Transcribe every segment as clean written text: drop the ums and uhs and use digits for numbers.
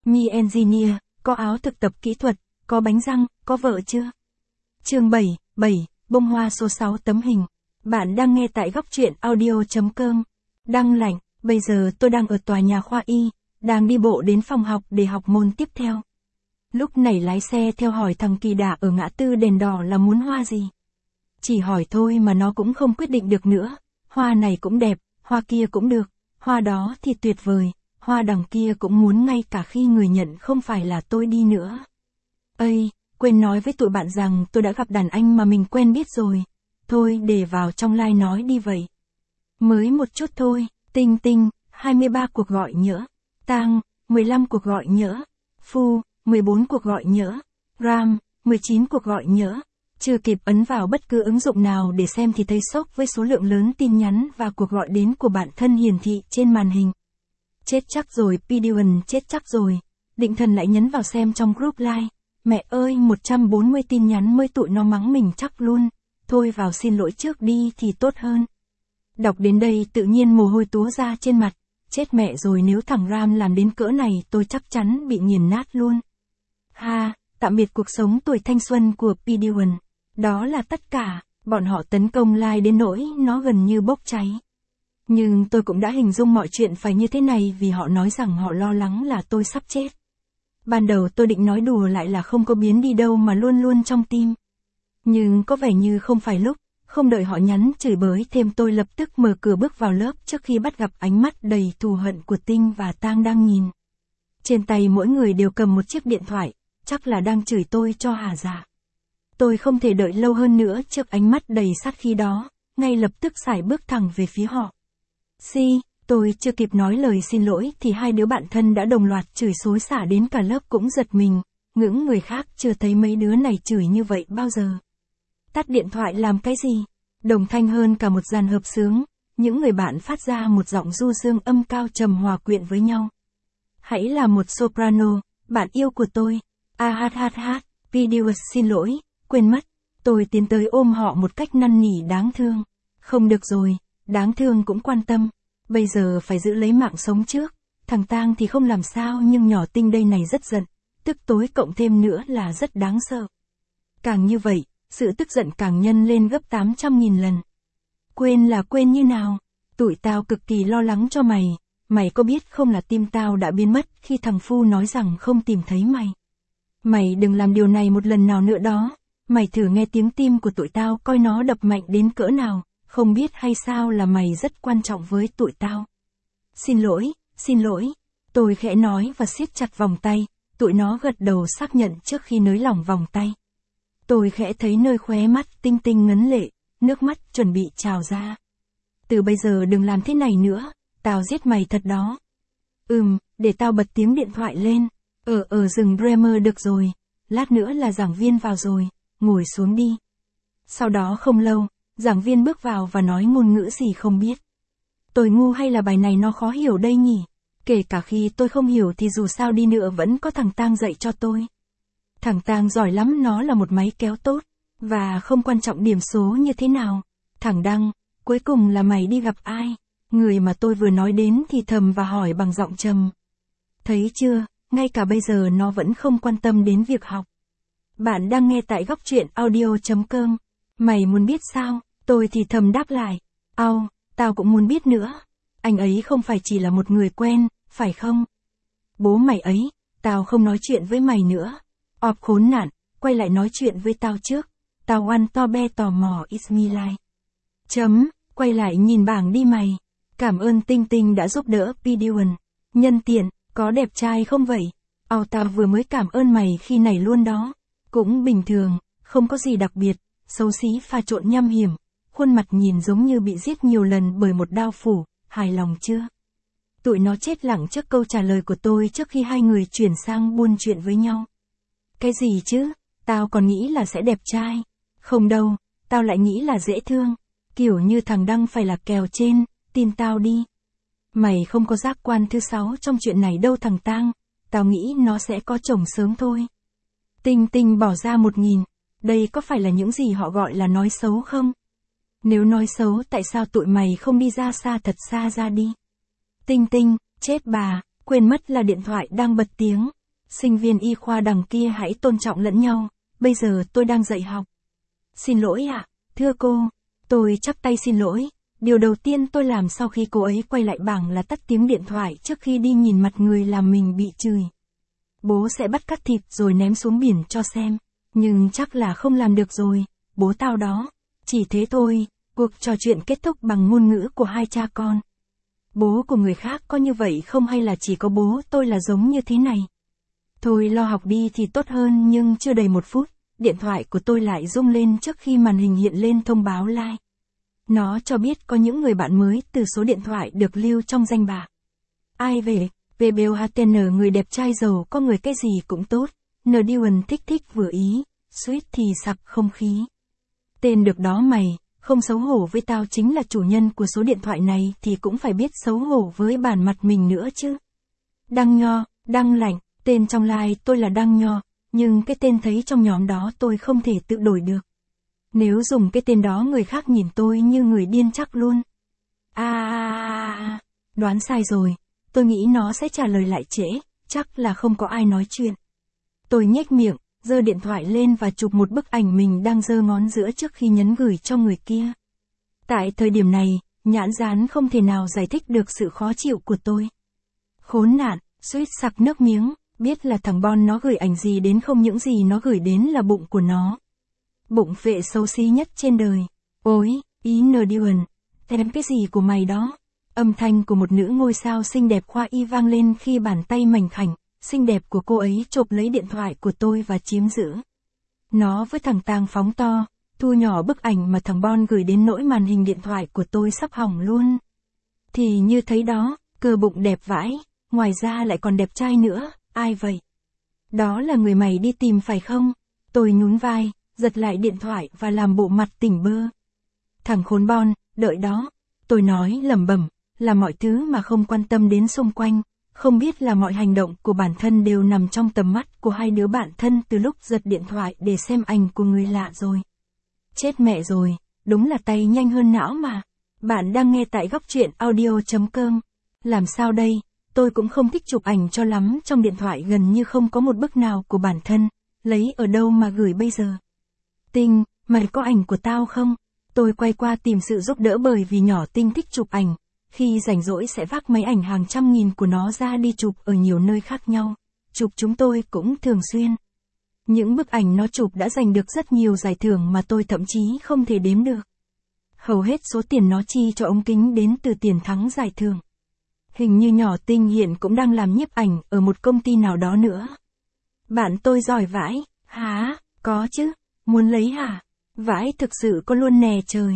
Mi Engineer, có áo thực tập kỹ thuật, có bánh răng, có vợ chưa? Chương 7, bông hoa số 6 tấm hình. Bạn đang nghe tại góc truyện audio.com. Đăng lạnh, bây giờ tôi đang ở tòa nhà khoa y, đang đi bộ đến phòng học để học môn tiếp theo. Lúc này lái xe theo hỏi thằng Kỳ Đà ở ngã tư đèn đỏ là muốn hoa gì. Chỉ hỏi thôi mà nó cũng không quyết định được nữa. Hoa này cũng đẹp, hoa kia cũng được, hoa đó thì tuyệt vời, hoa đằng kia cũng muốn ngay cả khi người nhận không phải là tôi đi nữa. Ây, quên nói với tụi bạn rằng tôi đã gặp đàn anh mà mình quen biết rồi. Thôi để vào trong like nói đi vậy. Mới một chút thôi, Tinh Tinh, 23 cuộc gọi nhỡ. Tang, 15 cuộc gọi nhỡ. Phu, 14 cuộc gọi nhỡ. Ram, 19 cuộc gọi nhỡ. Chưa kịp ấn vào bất cứ ứng dụng nào để xem thì thấy sốc với số lượng lớn tin nhắn và cuộc gọi đến của bạn thân hiển thị trên màn hình. Chết chắc rồi, Pidion, chết chắc rồi. Định thần lại nhấn vào xem trong group like. Mẹ ơi, 140 tin nhắn mới tụi nó mắng mình chắc luôn. Thôi vào xin lỗi trước đi thì tốt hơn. Đọc đến đây tự nhiên mồ hôi túa ra trên mặt. Chết mẹ rồi, nếu thằng Ram làm đến cỡ này tôi chắc chắn bị nghiền nát luôn. Ha, tạm biệt cuộc sống tuổi thanh xuân của Pidion. Đó là tất cả, bọn họ tấn công like đến nỗi nó gần như bốc cháy. Nhưng tôi cũng đã hình dung mọi chuyện phải như thế này vì họ nói rằng họ lo lắng là tôi sắp chết. Ban đầu tôi định nói đùa lại là không có biến đi đâu mà luôn luôn trong tim. Nhưng có vẻ như không phải lúc, không đợi họ nhắn chửi bới thêm tôi lập tức mở cửa bước vào lớp trước khi bắt gặp ánh mắt đầy thù hận của Tinh và Tang đang nhìn. Trên tay mỗi người đều cầm một chiếc điện thoại, chắc là đang chửi tôi cho hả dạ. Tôi không thể đợi lâu hơn nữa trước ánh mắt đầy sát khí đó, ngay lập tức sải bước thẳng về phía họ. Tôi chưa kịp nói lời xin lỗi thì hai đứa bạn thân đã đồng loạt chửi xối xả đến cả lớp cũng giật mình, ngưỡng người khác chưa thấy mấy đứa này chửi như vậy bao giờ. Tắt điện thoại làm cái gì? Đồng thanh hơn cả một dàn hợp xướng, những người bạn phát ra một giọng du dương âm cao trầm hòa quyện với nhau. Hãy là một soprano, bạn yêu của tôi. Pidius xin lỗi, quên mất. Tôi tiến tới ôm họ một cách năn nỉ đáng thương. Không được rồi, đáng thương cũng quan tâm. Bây giờ phải giữ lấy mạng sống trước. Thằng Tang thì không làm sao nhưng nhỏ Tinh đây này rất giận. Tức tối cộng thêm nữa là rất đáng sợ. Càng như vậy, sự tức giận càng nhân lên gấp 800.000 lần. Quên là quên như nào? Tụi tao cực kỳ lo lắng cho mày. Mày có biết không là tim tao đã biến mất khi thằng Phu nói rằng không tìm thấy mày. Mày đừng làm điều này một lần nào nữa đó. Mày thử nghe tiếng tim của tụi tao coi nó đập mạnh đến cỡ nào. Không biết hay sao là mày rất quan trọng với tụi tao. Xin lỗi. Tôi khẽ nói và siết chặt vòng tay. Tụi nó gật đầu xác nhận trước khi nới lỏng vòng tay. Tôi khẽ thấy nơi khóe mắt Tinh Tinh ngấn lệ, nước mắt chuẩn bị trào ra. Từ bây giờ đừng làm thế này nữa, tao giết mày thật đó. Để tao bật tiếng điện thoại lên. Ở rừng Bremer được rồi, lát nữa là giảng viên vào rồi, ngồi xuống đi. Sau đó không lâu, giảng viên bước vào và nói ngôn ngữ gì không biết. Tôi ngu hay là bài này nó khó hiểu đây nhỉ? Kể cả khi tôi không hiểu thì dù sao đi nữa vẫn có thằng Tang dạy cho tôi. Thằng Tang giỏi lắm, nó là một máy kéo tốt, và không quan trọng điểm số như thế nào. Thằng Đăng, cuối cùng là mày đi gặp ai? Người mà tôi vừa nói đến thì thầm và hỏi bằng giọng trầm. Thấy chưa, ngay cả bây giờ nó vẫn không quan tâm đến việc học. Bạn đang nghe tại góc truyện audio.com. Mày muốn biết sao? Tôi thì thầm đáp lại. Tao cũng muốn biết nữa. Anh ấy không phải chỉ là một người quen, phải không? Bố mày ấy, tao không nói chuyện với mày nữa. Khốn nạn, quay lại nói chuyện với tao trước. Tao oan to be tò mò Ismilai. Quay lại nhìn bảng đi mày. Cảm ơn Tinh Tinh đã giúp đỡ Pidion. Nhân tiện, có đẹp trai không vậy? Tao vừa mới cảm ơn mày khi này luôn đó. Cũng bình thường, không có gì đặc biệt, xấu xí pha trộn nham hiểm. Khuôn mặt nhìn giống như bị giết nhiều lần bởi một đao phủ, hài lòng chưa? Tụi nó chết lặng trước câu trả lời của tôi trước khi hai người chuyển sang buôn chuyện với nhau. Cái gì chứ? Tao còn nghĩ là sẽ đẹp trai. Không đâu, tao lại nghĩ là dễ thương. Kiểu như thằng Đăng phải là kèo trên, tin tao đi. Mày không có giác quan thứ 6 trong chuyện này đâu thằng Tang. Tao nghĩ nó sẽ có chồng sớm thôi. Tinh Tinh bỏ ra 1.000. Đây có phải là những gì họ gọi là nói xấu không? Nếu nói xấu tại sao tụi mày không đi ra xa thật xa ra đi? Tinh Tinh, chết bà, quên mất là điện thoại đang bật tiếng. sinh viên y khoa đằng kia hãy tôn trọng lẫn nhau, bây giờ tôi đang dạy học. Xin lỗi ạ, thưa cô. Tôi chắp tay xin lỗi. Điều đầu tiên tôi làm sau khi cô ấy quay lại bảng là tắt tiếng điện thoại trước khi đi nhìn mặt người làm mình bị chửi. Bố sẽ bắt cắt thịt rồi ném xuống biển cho xem. Nhưng chắc là không làm được rồi, bố tao đó. Chỉ thế thôi, cuộc trò chuyện kết thúc bằng ngôn ngữ của hai cha con. Bố của người khác có như vậy không hay là chỉ có bố tôi là giống như thế này? Thôi lo học đi thì tốt hơn, nhưng chưa đầy 1 phút, điện thoại của tôi lại rung lên trước khi màn hình hiện lên thông báo like. Nó cho biết có những người bạn mới từ số điện thoại được lưu trong danh bạ. Ai về? VBOHTN người đẹp trai giàu có người cái gì cũng tốt. Nduan thích thích vừa ý, suýt thì sặc không khí. Tên được đó mày, không xấu hổ với tao chính là chủ nhân của số điện thoại này thì cũng phải biết xấu hổ với bản mặt mình nữa chứ. Đăng Nho, Đăng Lạnh, tên trong like tôi là Đăng Nho, nhưng cái tên thấy trong nhóm đó tôi không thể tự đổi được. Nếu dùng cái tên đó người khác nhìn tôi như người điên chắc luôn. Đoán sai rồi, tôi nghĩ nó sẽ trả lời lại trễ, chắc là không có ai nói chuyện. Tôi nhếch miệng, giơ điện thoại lên và chụp một bức ảnh mình đang giơ ngón giữa trước khi nhấn gửi cho người kia. Tại thời điểm này, nhãn dán không thể nào giải thích được sự khó chịu của tôi. Khốn nạn, suýt sặc nước miếng, biết là thằng Bon nó gửi ảnh gì đến, không những gì nó gửi đến là bụng của nó. Bụng phệ xấu xí nhất trên đời. Ôi, ý Nduan, thèm cái gì của mày đó? Âm thanh của một nữ ngôi sao xinh đẹp khoa y vang lên khi bàn tay mảnh khảnh, xinh đẹp của cô ấy chộp lấy điện thoại của tôi và chiếm giữ. Nó với thằng tang phóng to, thu nhỏ bức ảnh mà thằng Bon gửi đến nỗi màn hình điện thoại của tôi sắp hỏng luôn. Thì như thấy đó, cơ bụng đẹp vãi, ngoài ra lại còn đẹp trai nữa, ai vậy? Đó là người mày đi tìm phải không? Tôi nhún vai, giật lại điện thoại và làm bộ mặt tỉnh bơ. Thằng khốn Bon, đợi đó. Tôi nói lẩm bẩm, là mọi thứ mà không quan tâm đến xung quanh, không biết là mọi hành động của bản thân đều nằm trong tầm mắt của hai đứa bạn thân từ lúc giật điện thoại để xem ảnh của người lạ rồi. Chết mẹ rồi, đúng là tay nhanh hơn não mà. Bạn đang nghe tại góc truyện audio.com. Làm sao đây, tôi cũng không thích chụp ảnh cho lắm, trong điện thoại gần như không có một bức nào của bản thân, lấy ở đâu mà gửi bây giờ. Tinh, mày có ảnh của tao không? Tôi quay qua tìm sự giúp đỡ bởi vì nhỏ Tinh thích chụp ảnh, khi rảnh rỗi sẽ vác máy ảnh hàng trăm nghìn của nó ra đi chụp ở nhiều nơi khác nhau. Chụp chúng tôi cũng thường xuyên. Những bức ảnh nó chụp đã giành được rất nhiều giải thưởng mà tôi thậm chí không thể đếm được. Hầu hết số tiền nó chi cho ống kính đến từ tiền thắng giải thưởng. Hình như nhỏ Tinh hiện cũng đang làm nhiếp ảnh ở một công ty nào đó nữa. Bạn tôi giỏi vãi. Hả? Có chứ. Muốn lấy hả? Vãi thực sự có luôn nè trời.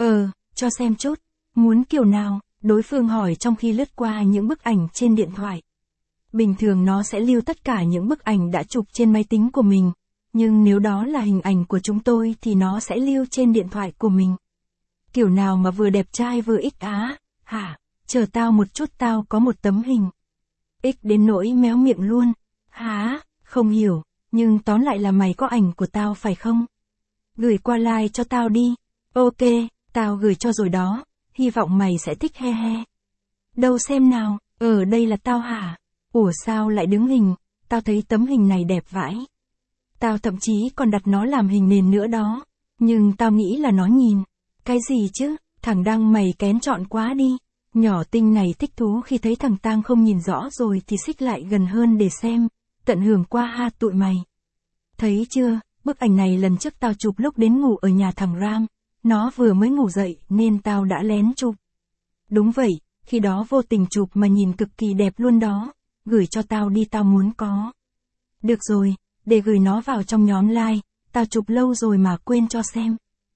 Cho xem chút. Muốn kiểu nào? Đối phương hỏi trong khi lướt qua những bức ảnh trên điện thoại. Bình thường nó sẽ lưu tất cả những bức ảnh đã chụp trên máy tính của mình. Nhưng nếu đó là hình ảnh của chúng tôi thì nó sẽ lưu trên điện thoại của mình. Kiểu nào mà vừa đẹp trai vừa ích á? Hả? Chờ tao một chút, tao có một tấm hình. Ích đến nỗi méo miệng luôn. Hả? Không hiểu. Nhưng tóm lại là mày có ảnh của tao phải không? Gửi qua like cho tao đi. Ok, tao gửi cho rồi đó. Hy vọng mày sẽ thích he he. Đâu xem nào, ở đây là tao hả? Ủa sao lại đứng hình? Tao thấy tấm hình này đẹp vãi. Tao thậm chí còn đặt nó làm hình nền nữa đó. Nhưng tao nghĩ là nó nhìn. Cái gì chứ? Thằng Đăng mày kén chọn quá đi. Nhỏ Tinh này thích thú khi thấy thằng Tang không nhìn rõ rồi thì xích lại gần hơn để xem. Tận hưởng qua ha tụi mày. Thấy chưa, bức ảnh này lần trước tao chụp lúc đến ngủ ở nhà thằng Ram. Nó vừa mới ngủ dậy nên tao đã lén chụp. Đúng vậy, khi đó vô tình chụp mà nhìn cực kỳ đẹp luôn đó. Gửi cho tao đi, tao muốn có. Được rồi, để gửi nó vào trong nhóm like, tao chụp lâu rồi mà quên cho xem.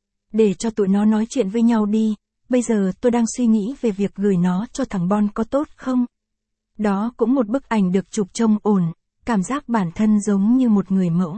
Để cho tụi nó nói chuyện với nhau đi, bây giờ tôi đang suy nghĩ về việc gửi nó cho thằng Bon có tốt không? Đó cũng một bức ảnh được chụp trông ổn, cảm giác bản thân giống như một người mẫu.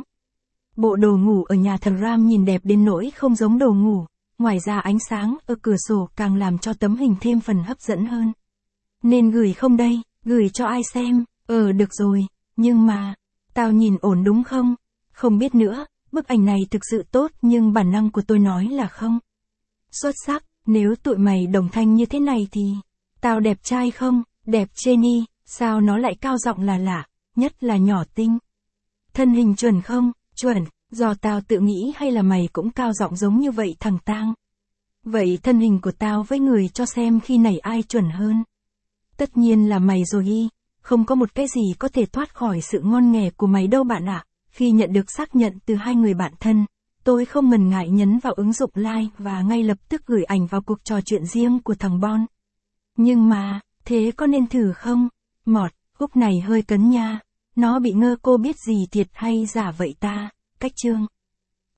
Bộ đồ ngủ ở nhà thằng Ram nhìn đẹp đến nỗi không giống đồ ngủ, ngoài ra ánh sáng ở cửa sổ càng làm cho tấm hình thêm phần hấp dẫn hơn. Nên gửi không đây, gửi cho ai xem? Được rồi, nhưng mà, tao nhìn ổn đúng không? Không biết nữa, bức ảnh này thực sự tốt nhưng bản năng của tôi nói là không. Xuất sắc, nếu tụi mày đồng thanh như thế này thì, tao đẹp trai không? Đẹp Jenny, sao nó lại cao giọng là lạ? nhất là nhỏ tinh. Thân hình chuẩn không? Chuẩn, do tao tự nghĩ hay là mày cũng cao giọng giống như vậy thằng Tang? Vậy thân hình của tao với người cho xem khi này ai chuẩn hơn. Tất nhiên là mày rồi y, không có một cái gì có thể thoát khỏi sự ngon nghẻ của mày đâu bạn ạ. Khi nhận được xác nhận từ hai người bạn thân, tôi không ngần ngại nhấn vào ứng dụng like và ngay lập tức gửi ảnh vào cuộc trò chuyện riêng của thằng Bon. Nhưng mà, thế có nên thử không? Mọt, khúc này hơi cấn nha. Nó bị ngơ cô biết gì thiệt hay giả vậy ta? Cách chương